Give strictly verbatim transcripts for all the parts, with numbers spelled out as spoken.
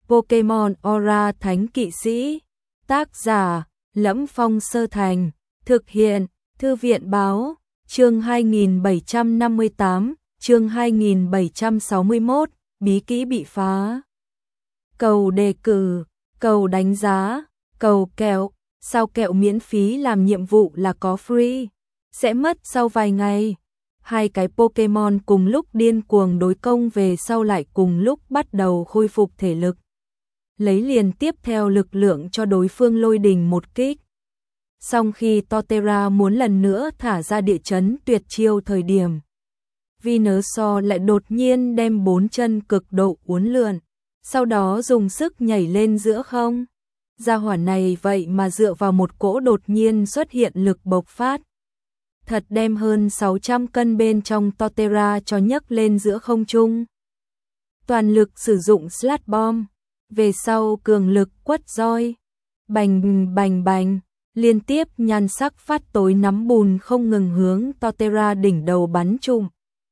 Pokemon Aura Thánh Kỵ Sĩ. Tác giả: Lẫm Phong Sơ Thành. Thực hiện: Thư viện Báo. Chương hai nghìn bảy trăm năm mươi tám, chương hai nghìn bảy trăm sáu mươi mốt, bí kỹ bị phá. Cầu đề cử, cầu đánh giá, cầu kẹo, sao kẹo miễn phí làm nhiệm vụ là có free, sẽ mất sau vài ngày. Hai cái Pokemon cùng lúc điên cuồng đối công về sau lại cùng lúc bắt đầu khôi phục thể lực. Lấy liền tiếp theo lực lượng cho đối phương lôi đình một kích. Song khi Torterra muốn lần nữa thả ra địa chấn tuyệt chiêu thời điểm, Venusaur lại đột nhiên đem bốn chân cực độ uốn lượn, sau đó dùng sức nhảy lên giữa không. Gia hỏa này vậy mà dựa vào một cỗ đột nhiên xuất hiện lực bộc phát. Thật đem hơn sáu trăm cân bên trong Torterra cho nhấc lên giữa không trung. Toàn lực sử dụng Sludge Bomb, về sau cường lực quất roi. Bành bành bành, liên tiếp nhan sắc phát tối nắm bùn không ngừng hướng Torterra đỉnh đầu bắn trùm.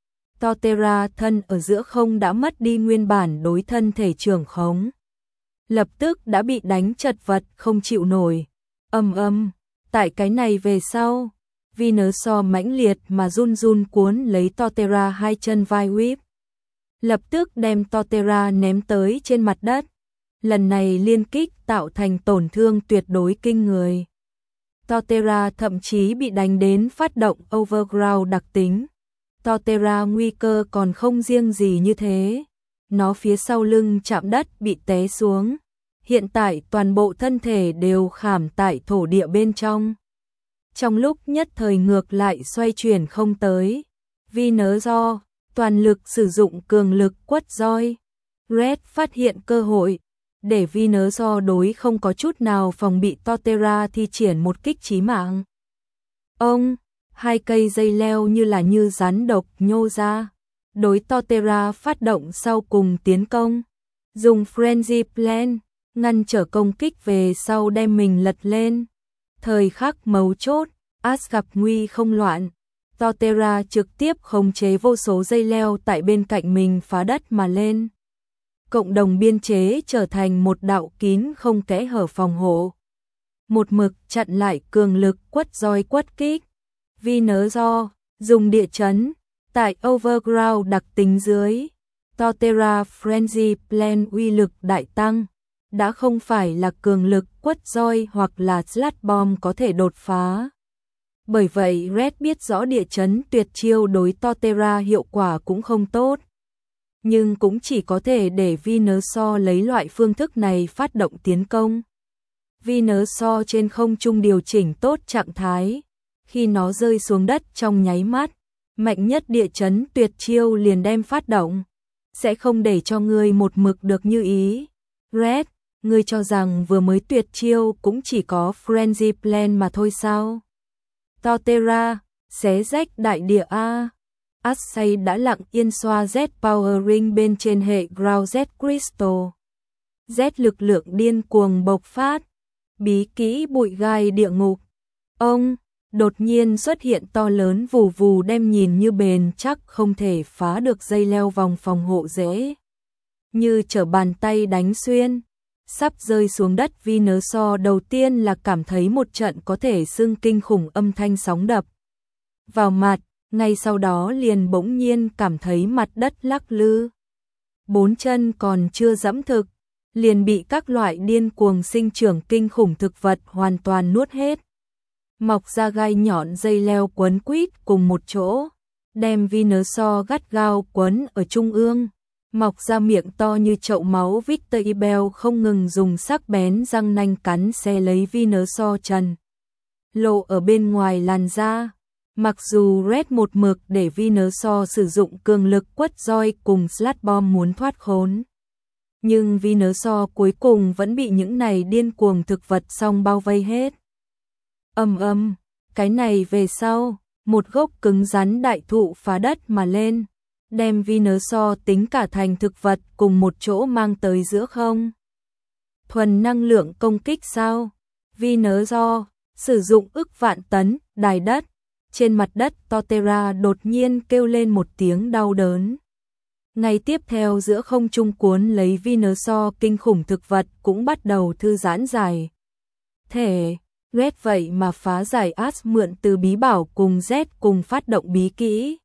Torterra thân ở giữa không đã mất đi nguyên bản đối thân thể trưởng khống. Lập tức đã bị đánh chật vật không chịu nổi. Âm âm, tại cái này về sau, Venusaur mãnh liệt mà run run cuốn lấy Torterra hai chân vai whip. Lập tức đem Torterra ném tới trên mặt đất. Lần này liên kích tạo thành tổn thương tuyệt đối kinh người. Torterra thậm chí bị đánh đến phát động Overground đặc tính. Torterra nguy cơ còn không riêng gì như thế. Nó phía sau lưng chạm đất bị té xuống. Hiện tại toàn bộ thân thể đều khảm tại thổ địa bên trong. Trong lúc nhất thời ngược lại xoay chuyển không tới. Venusaur toàn lực sử dụng cường lực quất roi. Red phát hiện cơ hội, để Venusaur đối không có chút nào phòng bị Torterra thi triển một kích chí mạng. Ông, hai cây dây leo như là như rắn độc nhô ra, đối Torterra phát động sau cùng tiến công. Dùng Frenzy Plan, ngăn trở công kích về sau đem mình lật lên. Thời khắc mấu chốt, Ash gặp nguy không loạn. Torterra trực tiếp khống chế vô số dây leo tại bên cạnh mình phá đất mà lên. Cộng đồng biên chế trở thành một đạo kín không kẽ hở phòng hộ. Một mực chặn lại cường lực quất roi quất kích. Venusaur dùng địa chấn, tại Overground đặc tính dưới, Torterra Frenzy Plan uy lực đại tăng. Đã không phải là cường lực quất roi hoặc là Sludge Bomb có thể đột phá. Bởi vậy Red biết rõ địa chấn tuyệt chiêu đối Torterra hiệu quả cũng không tốt. Nhưng cũng chỉ có thể để Venusaur lấy loại phương thức này phát động tiến công. Venusaur trên không trung điều chỉnh tốt trạng thái. Khi nó rơi xuống đất trong nháy mắt, mạnh nhất địa chấn tuyệt chiêu liền đem phát động. Sẽ không để cho ngươi một mực được như ý. Red, ngươi cho rằng vừa mới tuyệt chiêu cũng chỉ có Frenzy Plan mà thôi sao? Torterra, xé rách đại địa A. Assay đã lặng yên xoa Z Power Ring bên trên hệ Ground Z Crystal. Z lực lượng điên cuồng bộc phát. Bí kỹ bụi gai địa ngục. Ông, đột nhiên xuất hiện to lớn vù vù đem nhìn như bền chắc không thể phá được dây leo vòng phòng hộ dễ. Như trở bàn tay đánh xuyên. Sắp rơi xuống đất Venusaur đầu tiên là cảm thấy một trận có thể xưng kinh khủng âm thanh sóng đập vào mặt, ngay sau đó liền bỗng nhiên cảm thấy mặt đất lắc lư. Bốn chân còn chưa dẫm thực, liền bị các loại điên cuồng sinh trưởng kinh khủng thực vật hoàn toàn nuốt hết. Mọc ra gai nhọn dây leo quấn quýt cùng một chỗ, đem Venusaur gắt gao quấn ở trung ương. Mọc ra miệng to như chậu máu Victreebel không ngừng dùng sắc bén răng nanh cắn xé lấy Venusaur trần lộ ở bên ngoài làn da. Mặc dù Red một mực để Venusaur sử dụng cường lực quất roi cùng Sludge Bomb muốn thoát khốn, nhưng Venusaur cuối cùng vẫn bị những này điên cuồng thực vật xong bao vây hết. Ầm ầm, cái này về sau, một gốc cứng rắn đại thụ phá đất mà lên, đem Venusaur tính cả thành thực vật cùng một chỗ mang tới giữa không. Thuần năng lượng công kích sao? Venusaur sử dụng ức vạn tấn đài đất. Trên mặt đất Torterra đột nhiên kêu lên một tiếng đau đớn. Ngay tiếp theo giữa không trung cuốn lấy Venusaur kinh khủng thực vật cũng bắt đầu thư giãn dài. Thể, Red vậy mà phá giải Ash mượn từ bí bảo cùng Z cùng phát động bí kỹ.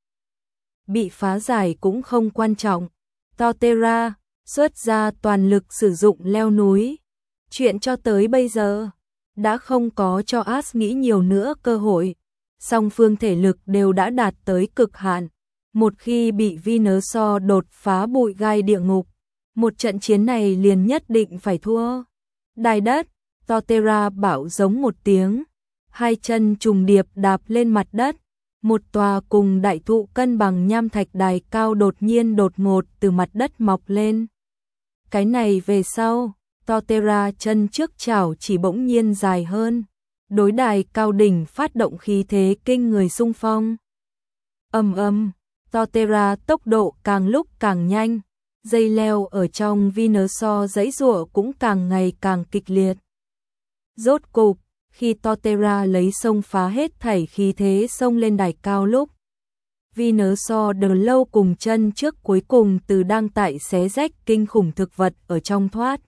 Bị phá giải cũng không quan trọng. Torterra xuất ra toàn lực sử dụng leo núi. Chuyện cho tới bây giờ đã không có cho Ash nghĩ nhiều nữa cơ hội. Song phương thể lực đều đã đạt tới cực hạn. Một khi bị Venusaur đột phá bụi gai địa ngục, một trận chiến này liền nhất định phải thua. Đài đất, Torterra bảo giống một tiếng, hai chân trùng điệp đạp lên mặt đất, một tòa cùng đại thụ cân bằng nham thạch đài cao đột nhiên đột ngột từ mặt đất mọc lên. Cái này về sau, Torterra chân trước chảo chỉ bỗng nhiên dài hơn, đối đài cao đỉnh phát động khí thế kinh người xung phong. Ầm ầm, Torterra tốc độ càng lúc càng nhanh, dây leo ở trong Venusaur giãy giụa cũng càng ngày càng kịch liệt. Rốt cục, khi Torterra lấy xông phá hết thảy khí thế xông lên đài cao lúc, Venusaur đờ lâu cùng chân trước cuối cùng từ đang tại xé rách kinh khủng thực vật ở trong thoát.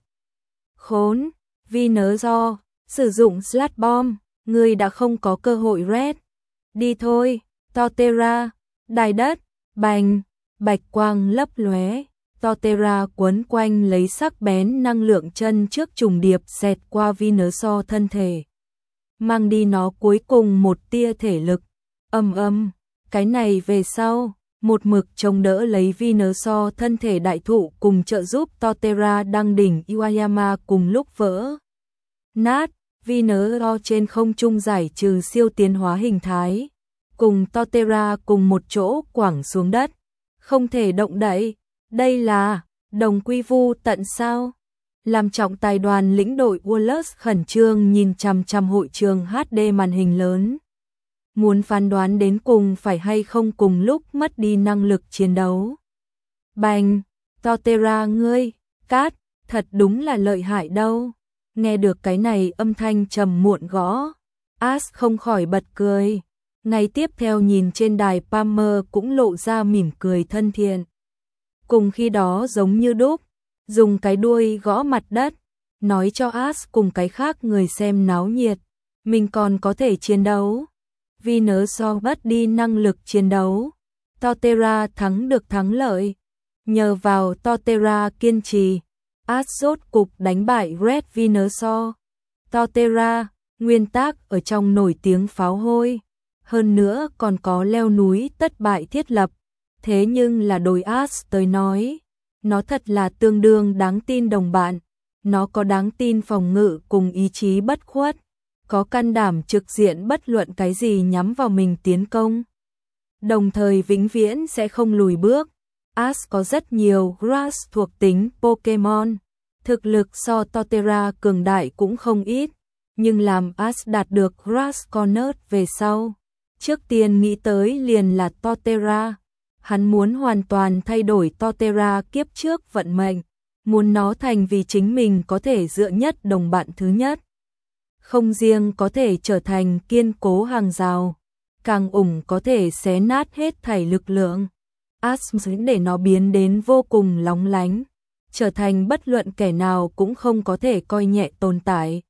Khốn, Venusaur, sử dụng Sludge Bomb, ngươi đã không có cơ hội Red. Đi thôi, Torterra, đài đất, bành, bạch quang lấp lóe. Torterra quấn quanh lấy sắc bén năng lượng chân trước trùng điệp xẹt qua Venusaur thân thể, mang đi nó cuối cùng một tia thể lực. Ầm ầm, cái này về sau, một mực chống đỡ lấy Venusaur thân thể đại thụ cùng trợ giúp Torterra đăng đỉnh Iwayama cùng lúc vỡ nát. Venusaur trên không trung giải trừ siêu tiến hóa hình thái, cùng Torterra cùng một chỗ quẳng xuống đất, không thể động đậy. Đây là đồng quy vu tận sao? Làm trọng tài đoàn lĩnh đội Wallace khẩn trương nhìn chằm chằm hội trường hát đê màn hình lớn. Muốn phán đoán đến cùng phải hay không cùng lúc mất đi năng lực chiến đấu. Bành, Torterra ngươi, cát, thật đúng là lợi hại đâu. Nghe được cái này âm thanh trầm muộn gõ, Ash không khỏi bật cười. Ngay tiếp theo nhìn trên đài Palmer cũng lộ ra mỉm cười thân thiện. Cùng khi đó giống như đúc, dùng cái đuôi gõ mặt đất, nói cho Ash cùng cái khác người xem náo nhiệt, mình còn có thể chiến đấu. Venusaur mất đi năng lực chiến đấu, Torterra thắng được thắng lợi. Nhờ vào Torterra kiên trì, Ash rốt cục đánh bại Red Venusaur. Torterra, nguyên tác ở trong nổi tiếng pháo hôi, hơn nữa còn có leo núi tất bại thiết lập. Thế nhưng là đối Ash tới nói, nó thật là tương đương đáng tin đồng bạn. Nó có đáng tin phòng ngự cùng ý chí bất khuất, có can đảm trực diện bất luận cái gì nhắm vào mình tiến công. Đồng thời vĩnh viễn sẽ không lùi bước. Ash có rất nhiều Grass thuộc tính Pokemon, thực lực so Torterra cường đại cũng không ít, nhưng làm Ash đạt được Grass Corner về sau, trước tiên nghĩ tới liền là Torterra. Hắn muốn hoàn toàn thay đổi Torterra kiếp trước vận mệnh, muốn nó thành vì chính mình có thể dựa nhất đồng bạn thứ nhất. Không riêng có thể trở thành kiên cố hàng rào, càng ủng có thể xé nát hết thảy lực lượng. Ash để nó biến đến vô cùng lóng lánh, trở thành bất luận kẻ nào cũng không có thể coi nhẹ tồn tại.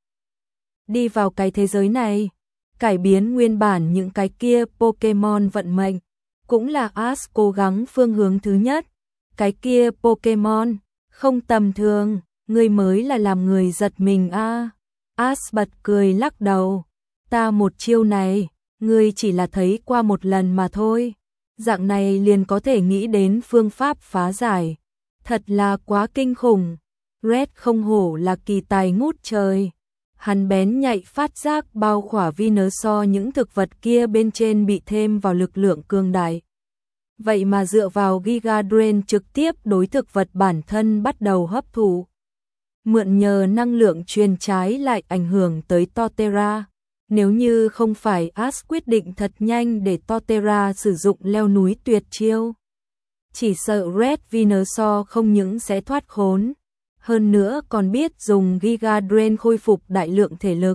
Đi vào cái thế giới này, cải biến nguyên bản những cái kia Pokemon vận mệnh, cũng là Ash cố gắng phương hướng thứ nhất. Cái kia Pokemon, không tầm thường, ngươi mới là làm người giật mình a. À. Ash bật cười lắc đầu, ta một chiêu này, ngươi chỉ là thấy qua một lần mà thôi. Dạng này liền có thể nghĩ đến phương pháp phá giải. Thật là quá kinh khủng. Red không hổ là kỳ tài ngút trời. Hắn bén nhạy phát giác bao khỏa Venusaur những thực vật kia bên trên bị thêm vào lực lượng cường đại. Vậy mà dựa vào Giga Drain trực tiếp đối thực vật bản thân bắt đầu hấp thụ. Mượn nhờ năng lượng truyền trái lại ảnh hưởng tới Torterra. Nếu như không phải Ash quyết định thật nhanh để Torterra sử dụng leo núi tuyệt chiêu, chỉ sợ Red Venusaur không những sẽ thoát khốn, hơn nữa còn biết dùng Giga Drain khôi phục đại lượng thể lực.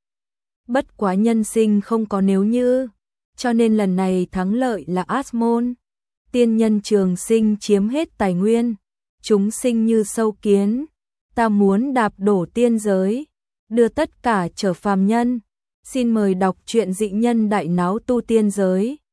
Bất quá nhân sinh không có nếu như, cho nên lần này thắng lợi là Ashmon. tiên nhân trường sinh chiếm hết tài nguyên, chúng sinh như sâu kiến, ta muốn đạp đổ tiên giới, đưa tất cả trở phàm nhân. Xin mời đọc truyện Dị Nhân Đại Náo Tu Tiên Giới.